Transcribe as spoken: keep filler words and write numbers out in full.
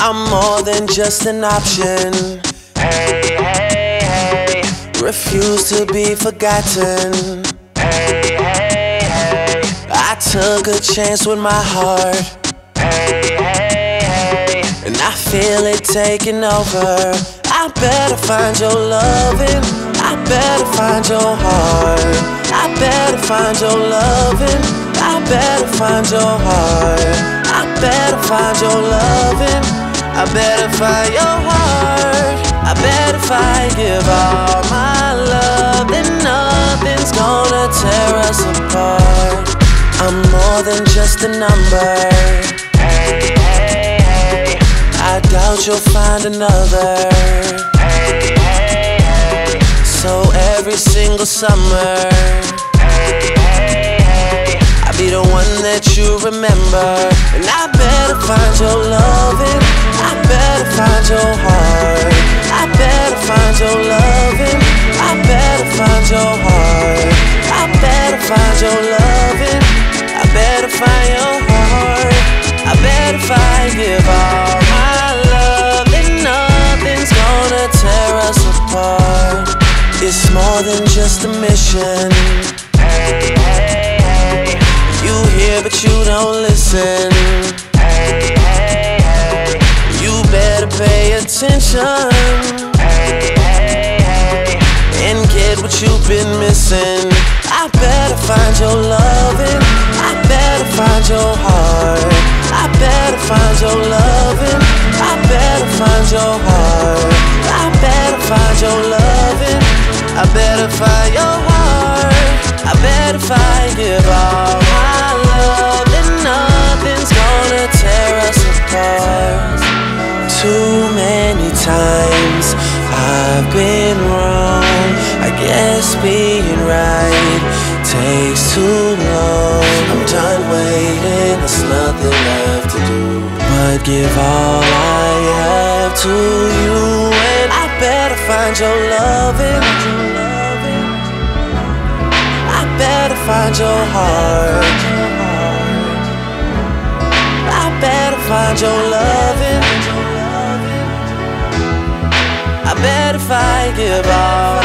I'm more than just an option. Hey, hey, hey. Refuse to be forgotten. Hey, hey, hey. I took a chance with my heart. Hey, hey, hey. And I feel it taking over. I better find your loving. I better find your heart. I better find your loving. I better find your heart. I better find your loving. I better find your heart. I bet if I give all my love, then nothing's gonna tear us apart. I'm more than just a number. Hey, hey, hey. I doubt you'll find another. Hey, hey, hey. So every single summer, Hey, hey, hey. I'll be the one that you remember. And I better find your loving. I better find your heart. I better find your loving. I better find your heart. I better find your loving. I better find your heart. I bet if I give all my love, then nothing's gonna tear us apart. It's more than just a mission. Hey, hey, hey. You hear but you don't listen. Hey, hey, hey. You better pay attention Hey, hey, hey. and get what you've been missing. I better find your loving. I better find your heart. I better find your loving. I better find your heart. I better find your loving. I better find your heart. I bet if I give all my love, then nothing's gonna tear us apart. Too many times I've been wrong. I guess being right takes too long. I'm done waiting, there's nothing left to do but give all I have to you. And I better find your loving. I better find your heart. I better find your loving. I bet if I give all